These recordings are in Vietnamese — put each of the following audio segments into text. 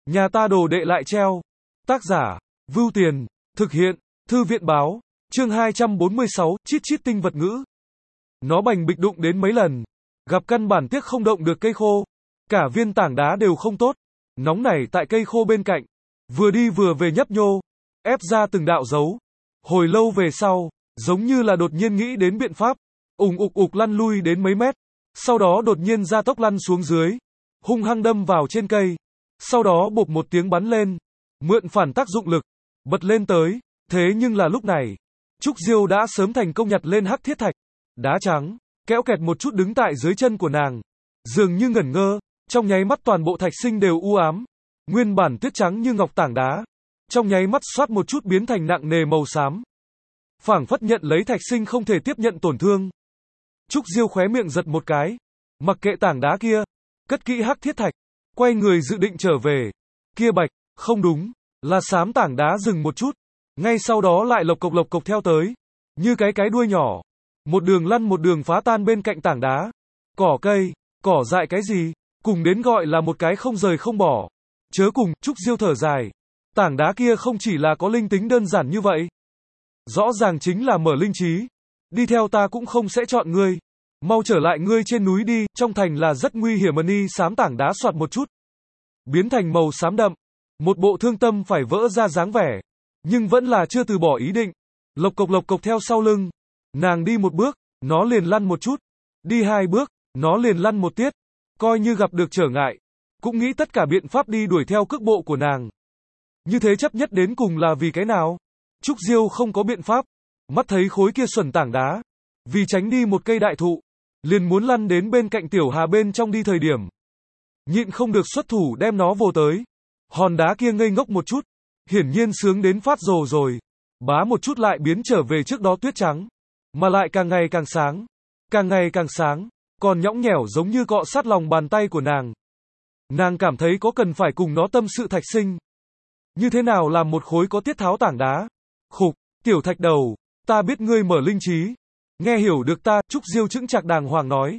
Nhà ta đồ đệ lại treo. Tác giả, Vưu Tiền, thực hiện, Thư viện báo, chương 246, chít chít tinh vật ngữ. Nó bành bịch đụng đến mấy lần, gặp căn bản tiếc không động được cây khô. Cả viên tảng đá đều không tốt, nóng nảy tại cây khô bên cạnh, vừa đi vừa về nhấp nhô, ép ra từng đạo dấu. Hồi lâu về sau, giống như là đột nhiên nghĩ đến biện pháp, ục ục lăn lui đến mấy mét, sau đó đột nhiên ra tốc lăn xuống dưới, hung hăng đâm vào trên cây, sau đó bộp một tiếng bắn lên, mượn phản tác dụng lực, bật lên tới. Thế nhưng là lúc này, Trúc Diêu đã sớm thành công nhặt lên hắc thiết thạch, đá trắng, kéo kẹt một chút đứng tại dưới chân của nàng, dường như ngẩn ngơ, trong nháy mắt toàn bộ thạch sinh đều u ám, nguyên bản tuyết trắng như ngọc tảng đá, trong nháy mắt xoát một chút biến thành nặng nề màu xám. Phảng phất nhận lấy thạch sinh không thể tiếp nhận tổn thương. Trúc Diêu khóe miệng giật một cái, mặc kệ tảng đá kia, cất kỹ hắc thiết thạch, quay người dự định trở về. Kia bạch, không đúng, là xám tảng đá dừng một chút, ngay sau đó lại lộc cộc theo tới, như cái đuôi nhỏ, một đường lăn một đường phá tan bên cạnh tảng đá. Cỏ cây, cỏ dại cái gì, cùng đến gọi là một cái không rời không bỏ. Chớ cùng, Trúc Diêu thở dài. Tảng đá kia không chỉ là có linh tính đơn giản như vậy, rõ ràng chính là mở linh trí. Đi theo ta cũng không sẽ chọn ngươi. Mau trở lại ngươi trên núi đi, trong thành là rất nguy hiểm. Ni xám tảng đá soạt một chút, biến thành màu xám đậm, một bộ thương tâm phải vỡ ra dáng vẻ, nhưng vẫn là chưa từ bỏ ý định. Lộc cộc theo sau lưng, nàng đi một bước, nó liền lăn một chút, đi hai bước, nó liền lăn một tiết, coi như gặp được trở ngại, cũng nghĩ tất cả biện pháp đi đuổi theo cước bộ của nàng. Như thế chấp nhất đến cùng là vì cái nào? Trúc Diêu không có biện pháp, mắt thấy khối kia xuẩn tảng đá, vì tránh đi một cây đại thụ, liền muốn lăn đến bên cạnh tiểu hà bên trong đi thời điểm, nhịn không được xuất thủ đem nó vồ tới. Hòn đá kia ngây ngốc một chút, hiển nhiên sướng đến phát rồ rồi, bá một chút lại biến trở về trước đó tuyết trắng, mà lại càng ngày càng sáng, càng ngày càng sáng, còn nhõng nhẽo giống như cọ sát lòng bàn tay của nàng. Nàng cảm thấy có cần phải cùng nó tâm sự thạch sinh. Như thế nào làm một khối có tiết tháo tảng đá? Khục, tiểu thạch đầu, ta biết ngươi mở linh trí. Nghe hiểu được ta, Trúc Diêu chững chạc đàng hoàng nói.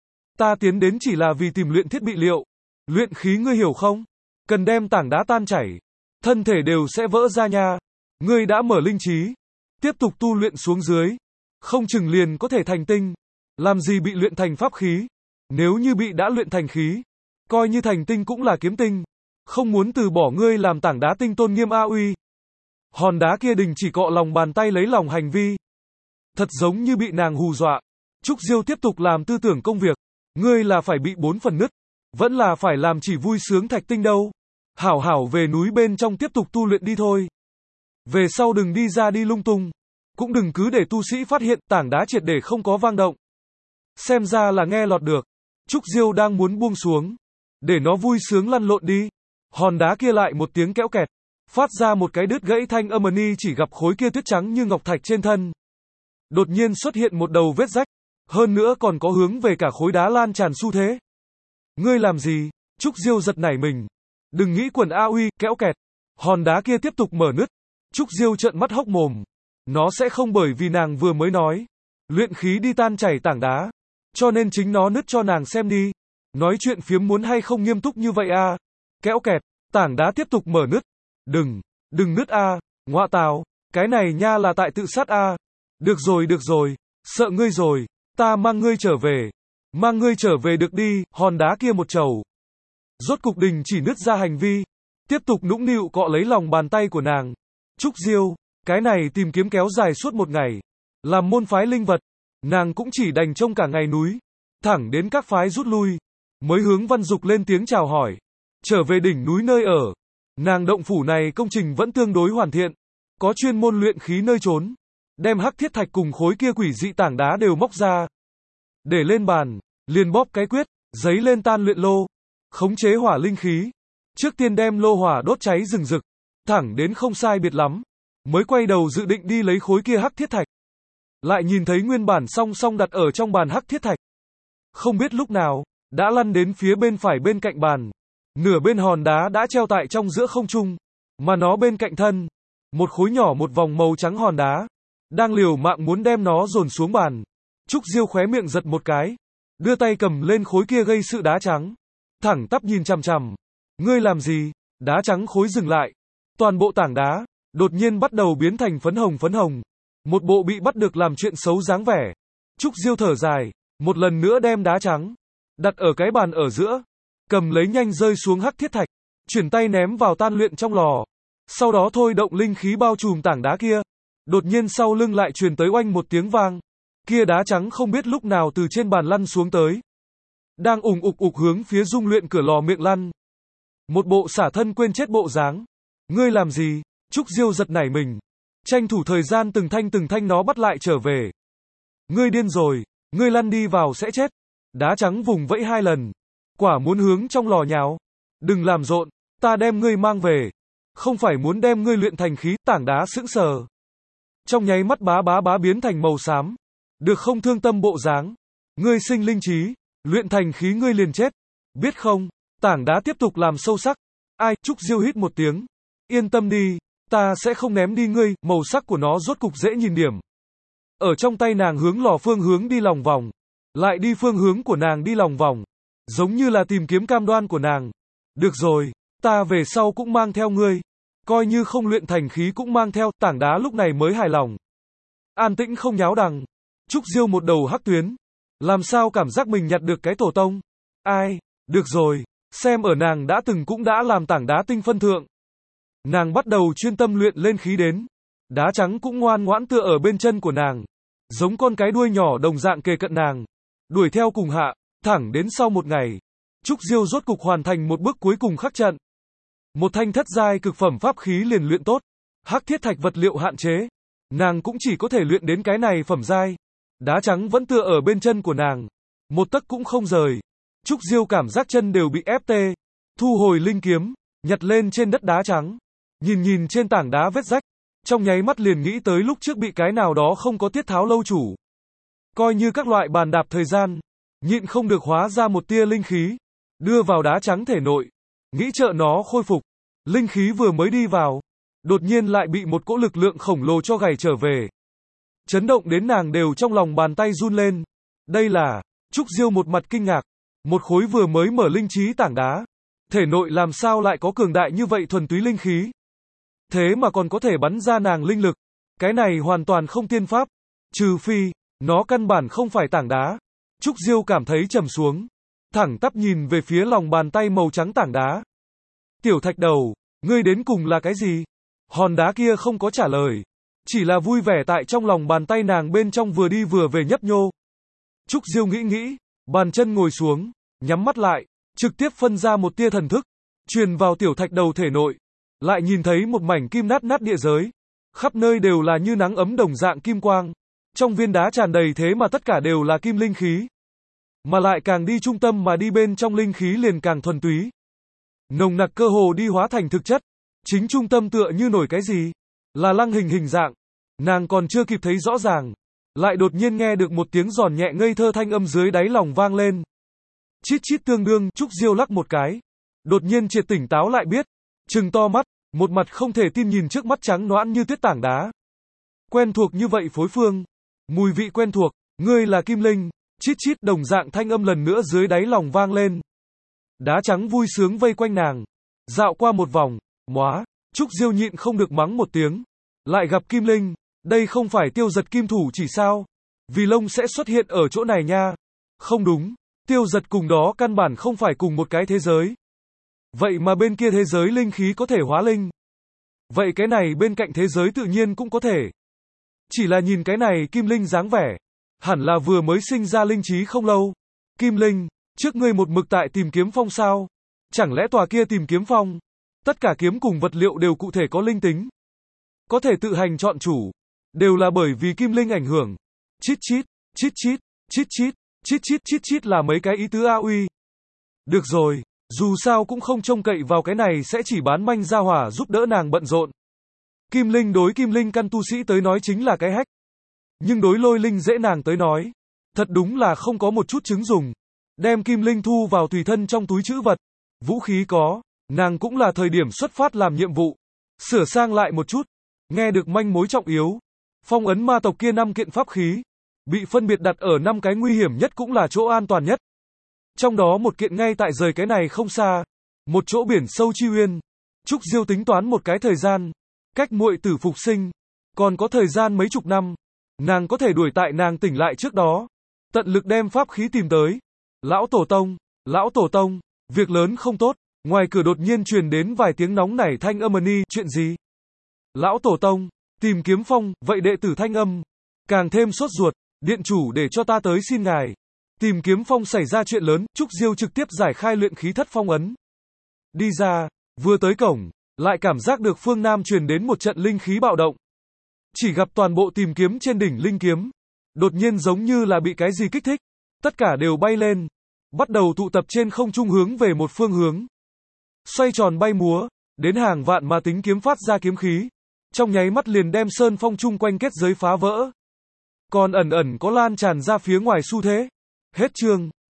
Ta tiến đến chỉ là vì tìm luyện thiết bị liệu, luyện khí ngươi hiểu không? Cần đem tảng đá tan chảy, thân thể đều sẽ vỡ ra nha. Ngươi đã mở linh trí, tiếp tục tu luyện xuống dưới, không chừng liền có thể thành tinh. Làm gì bị luyện thành pháp khí? Nếu như bị đã luyện thành khí, coi như thành tinh cũng là kiếm tinh. Không muốn từ bỏ ngươi làm tảng đá tinh tôn nghiêm a uy. Hòn đá kia đình chỉ cọ lòng bàn tay lấy lòng hành vi, thật giống như bị nàng hù dọa. Trúc Diêu tiếp tục làm tư tưởng công việc. Ngươi là phải bị 4 phần nứt, vẫn là phải làm chỉ vui sướng thạch tinh đâu. Hảo hảo về núi bên trong tiếp tục tu luyện đi thôi. Về sau đừng đi ra đi lung tung, cũng đừng cứ để tu sĩ phát hiện tảng đá triệt để không có vang động. Xem ra là nghe lọt được. Trúc Diêu đang muốn buông xuống, để nó vui sướng lăn lộn đi. Hòn đá kia lại một tiếng kéo kẹt, phát ra một cái đứt gãy thanh âm. Ni chỉ gặp khối kia tuyết trắng như ngọc thạch trên thân, đột nhiên xuất hiện một đầu vết rách, hơn nữa còn có hướng về cả khối đá lan tràn xu thế. Ngươi làm gì? Trúc Diêu giật nảy mình. Đừng nghĩ quần a uy, kéo kẹt. Hòn đá kia tiếp tục mở nứt. Trúc Diêu trợn mắt hốc mồm. Nó sẽ không bởi vì nàng vừa mới nói luyện khí đi tan chảy tảng đá, cho nên chính nó nứt cho nàng xem đi. Nói chuyện phiếm muốn hay không nghiêm túc như vậy a? Kéo kẹt, tảng đá tiếp tục mở nứt. Đừng nứt a, ngọa tào, cái này nha là tại tự sát a. Được rồi, sợ ngươi rồi, ta mang ngươi trở về. Mang ngươi trở về được đi. Hòn đá kia một trầu, rốt cục đình chỉ nứt ra hành vi, tiếp tục nũng nịu cọ lấy lòng bàn tay của nàng. Trúc Diêu, cái này tìm kiếm kéo dài suốt một ngày, làm môn phái linh vật, nàng cũng chỉ đành trông cả ngày núi, thẳng đến các phái rút lui, mới hướng Văn Dục lên tiếng chào hỏi, trở về đỉnh núi nơi ở. Nàng động phủ này công trình vẫn tương đối hoàn thiện, có chuyên môn luyện khí nơi trốn, đem hắc thiết thạch cùng khối kia quỷ dị tảng đá đều móc ra, để lên bàn, liền bóp cái quyết, giấy lên tan luyện lô, khống chế hỏa linh khí. Trước tiên đem lô hỏa đốt cháy rừng rực, thẳng đến không sai biệt lắm, mới quay đầu dự định đi lấy khối kia hắc thiết thạch. Lại nhìn thấy nguyên bản song song đặt ở trong bàn hắc thiết thạch, không biết lúc nào đã lăn đến phía bên phải bên cạnh bàn. Nửa bên hòn đá đã treo tại trong giữa không trung, mà nó bên cạnh thân, một khối nhỏ một vòng màu trắng hòn đá, đang liều mạng muốn đem nó dồn xuống bàn. Trúc Diêu khóe miệng giật một cái, đưa tay cầm lên khối kia gây sự đá trắng, thẳng tắp nhìn chằm chằm. Ngươi làm gì? Đá trắng khối dừng lại. Toàn bộ tảng đá, đột nhiên bắt đầu biến thành phấn hồng. Một bộ bị bắt được làm chuyện xấu dáng vẻ. Trúc Diêu thở dài, một lần nữa đem đá trắng, đặt ở cái bàn ở giữa. Cầm lấy nhanh rơi xuống hắc thiết thạch. Chuyển tay ném vào tan luyện trong lò. Sau đó thôi động linh khí bao trùm tảng đá kia. Đột nhiên sau lưng lại truyền tới oanh một tiếng vang. Kia đá trắng không biết lúc nào từ trên bàn lăn xuống tới. Đang ùng ục hướng phía dung luyện cửa lò miệng lăn. Một bộ xả thân quên chết bộ dáng. Ngươi làm gì? Trúc Diêu giật nảy mình. Tranh thủ thời gian từng thanh nó bắt lại trở về. Ngươi điên rồi, ngươi lăn đi vào sẽ chết. Đá trắng vùng vẫy 2 lần. Quả muốn hướng trong lò nhào. Đừng làm rộn, ta đem ngươi mang về. Không phải muốn đem ngươi luyện thành khí, tảng đá sững sờ. Trong nháy mắt bá biến thành màu xám. Được không thương tâm bộ dáng. Ngươi sinh linh trí, luyện thành khí ngươi liền chết. Biết không, tảng đá tiếp tục làm sâu sắc. Ai, Trúc Diêu hít một tiếng. Yên tâm đi, ta sẽ không ném đi ngươi, màu sắc của nó rốt cục dễ nhìn điểm. Ở trong tay nàng hướng lò phương hướng đi lòng vòng. Lại đi phương hướng của nàng đi lòng vòng. Giống như là tìm kiếm cam đoan của nàng. Được rồi, ta về sau cũng mang theo ngươi. Coi như không luyện thành khí cũng mang theo, tảng đá lúc này mới hài lòng. An tĩnh không nháo đằng. Trúc Diêu một đầu hắc tuyến. Làm sao cảm giác mình nhặt được cái tổ tông? Ai? Được rồi, xem ở nàng đã từng cũng đã làm tảng đá tinh phân thượng. Nàng bắt đầu chuyên tâm luyện lên khí đến. Đá trắng cũng ngoan ngoãn tựa ở bên chân của nàng. Giống con cái đuôi nhỏ đồng dạng kề cận nàng. Đuổi theo cùng hạ, thẳng đến sau một ngày. Trúc Diêu rốt cục hoàn thành một bước cuối cùng khắc trận. Một thanh thất giai cực phẩm pháp khí liền luyện tốt. Hắc thiết thạch vật liệu hạn chế. Nàng cũng chỉ có thể luyện đến cái này phẩm giai. Đá trắng vẫn tựa ở bên chân của nàng. Một tấc cũng không rời. Trúc Diêu cảm giác chân đều bị ép tê. Thu hồi linh kiếm, nhặt lên trên đất đá trắng. Nhìn trên tảng đá vết rách. Trong nháy mắt liền nghĩ tới lúc trước bị cái nào đó không có tiết tháo lâu chủ. Coi như các loại bàn đạp thời gian. Nhịn không được hóa ra một tia linh khí. Đưa vào đá trắng thể nội. Nghĩ trợ nó khôi phục. Linh khí vừa mới đi vào. Đột nhiên lại bị một cỗ lực lượng khổng lồ cho gảy trở về. Chấn động đến nàng đều trong lòng bàn tay run lên. Đây là, Trúc Diêu một mặt kinh ngạc. Một khối vừa mới mở linh trí tảng đá. Thể nội làm sao lại có cường đại như vậy thuần túy linh khí. Thế mà còn có thể bắn ra nàng linh lực. Cái này hoàn toàn không tiên pháp. Trừ phi, nó căn bản không phải tảng đá. Trúc Diêu cảm thấy trầm xuống. Thẳng tắp nhìn về phía lòng bàn tay màu trắng tảng đá. Tiểu thạch đầu, ngươi đến cùng là cái gì? Hòn đá kia không có trả lời. Chỉ là vui vẻ tại trong lòng bàn tay nàng bên trong vừa đi vừa về nhấp nhô. Trúc Diêu nghĩ, bàn chân ngồi xuống, nhắm mắt lại, trực tiếp phân ra một tia thần thức, truyền vào tiểu thạch đầu thể nội. Lại nhìn thấy một mảnh kim nát địa giới. Khắp nơi đều là như nắng ấm đồng dạng kim quang. Trong viên đá tràn đầy thế mà tất cả đều là kim linh khí. Mà lại càng đi trung tâm mà đi bên trong linh khí liền càng thuần túy. Nồng nặc cơ hồ đi hóa thành thực chất. Chính trung tâm tựa như nổi cái gì? Là lăng hình dạng. Nàng còn chưa kịp thấy rõ ràng. Lại đột nhiên nghe được một tiếng giòn nhẹ ngây thơ thanh âm dưới đáy lòng vang lên. Chít chít tương đương, Trúc Diêu lắc một cái. Đột nhiên triệt tỉnh táo lại biết. Trừng to mắt, một mặt không thể tin nhìn trước mắt trắng nõn như tuyết tảng đá. Quen thuộc như vậy phối phương. Mùi vị quen thuộc, ngươi là Kim Linh. Chít chít đồng dạng thanh âm lần nữa dưới đáy lòng vang lên. Đá trắng vui sướng vây quanh nàng. Dạo qua một vòng, móa, Trúc Diêu nhịn không được mắng một tiếng. Lại gặp Kim Linh, đây không phải Tiêu Giật kim thủ chỉ sao? Vì lông sẽ xuất hiện ở chỗ này nha. Không đúng, Tiêu Giật cùng đó căn bản không phải cùng một cái thế giới. Vậy mà bên kia thế giới linh khí có thể hóa linh. Vậy cái này bên cạnh thế giới tự nhiên cũng có thể. Chỉ là nhìn cái này Kim Linh dáng vẻ. Hẳn là vừa mới sinh ra linh trí không lâu. Kim Linh, trước ngươi một mực tại tìm kiếm phong sao? Chẳng lẽ tòa kia tìm kiếm phong? Tất cả kiếm cùng vật liệu đều cụ thể có linh tính. Có thể tự hành chọn chủ. Đều là bởi vì Kim Linh ảnh hưởng. Chít chít, chít chít, chít chít, chít chít chít chít là mấy cái ý tứ a uy. Được rồi, dù sao cũng không trông cậy vào cái này sẽ chỉ bán manh ra hỏa giúp đỡ nàng bận rộn. Kim Linh đối Kim Linh căn tu sĩ tới nói chính là cái hách. Nhưng đối Lôi Linh dễ nàng tới nói. Thật đúng là không có một chút chứng dùng. Đem Kim Linh thu vào tùy thân trong túi trữ vật. Vũ khí có, nàng cũng là thời điểm xuất phát làm nhiệm vụ. Sửa sang lại một chút. Nghe được manh mối trọng yếu. Phong ấn ma tộc kia 5 kiện pháp khí. Bị phân biệt đặt ở 5 cái nguy hiểm nhất cũng là chỗ an toàn nhất. Trong đó một kiện ngay tại rời cái này không xa. Một chỗ biển sâu chi uyên. Trúc Diêu tính toán một cái thời gian, cách muội tử phục sinh, còn có thời gian mấy chục năm, nàng có thể đuổi tại nàng tỉnh lại trước đó, tận lực đem pháp khí tìm tới. Lão tổ tông, việc lớn không tốt, ngoài cửa đột nhiên truyền đến vài tiếng nóng nảy thanh âm ni, chuyện gì? Lão tổ tông, tìm Kiếm Phong, vậy đệ tử thanh âm, càng thêm sốt ruột, điện chủ để cho ta tới xin ngài. Tìm Kiếm Phong xảy ra chuyện lớn, Trúc Diêu trực tiếp giải khai luyện khí thất phong ấn. Đi ra, vừa tới cổng, lại cảm giác được phương Nam truyền đến một trận linh khí bạo động. Chỉ gặp toàn bộ tìm kiếm trên đỉnh linh kiếm, đột nhiên giống như là bị cái gì kích thích, tất cả đều bay lên, bắt đầu tụ tập trên không trung hướng về một phương hướng. Xoay tròn bay múa, đến hàng vạn mà tính kiếm phát ra kiếm khí, trong nháy mắt liền đem sơn phong chung quanh kết giới phá vỡ. Còn ẩn ẩn có lan tràn ra phía ngoài xu thế. Hết chương.